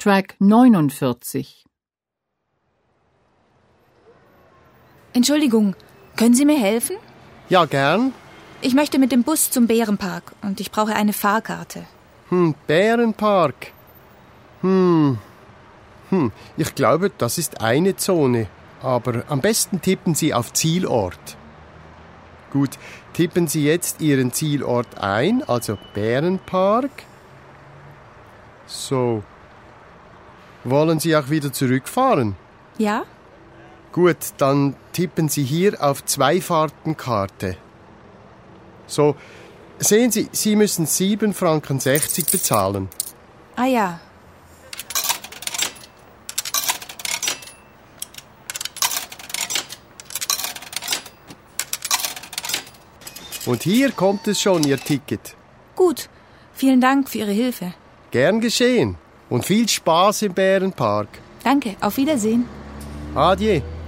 Track 49. Entschuldigung, können Sie mir helfen? Ja, gern. Ich möchte mit dem Bus zum Bärenpark und ich brauche eine Fahrkarte. Bärenpark. Ich glaube, das ist eine Zone. Aber am besten tippen Sie auf Zielort. Gut, tippen Sie jetzt Ihren Zielort ein, also Bärenpark. So. Wollen Sie auch wieder zurückfahren? Ja? Gut, dann tippen Sie hier auf Zweifahrtenkarte. So, sehen Sie, Sie müssen 7,60 Franken bezahlen. Ah ja. Und hier kommt es schon, Ihr Ticket. Gut, vielen Dank für Ihre Hilfe. Gern geschehen. Und viel Spaß im Bärenpark. Danke, auf Wiedersehen. Adieu.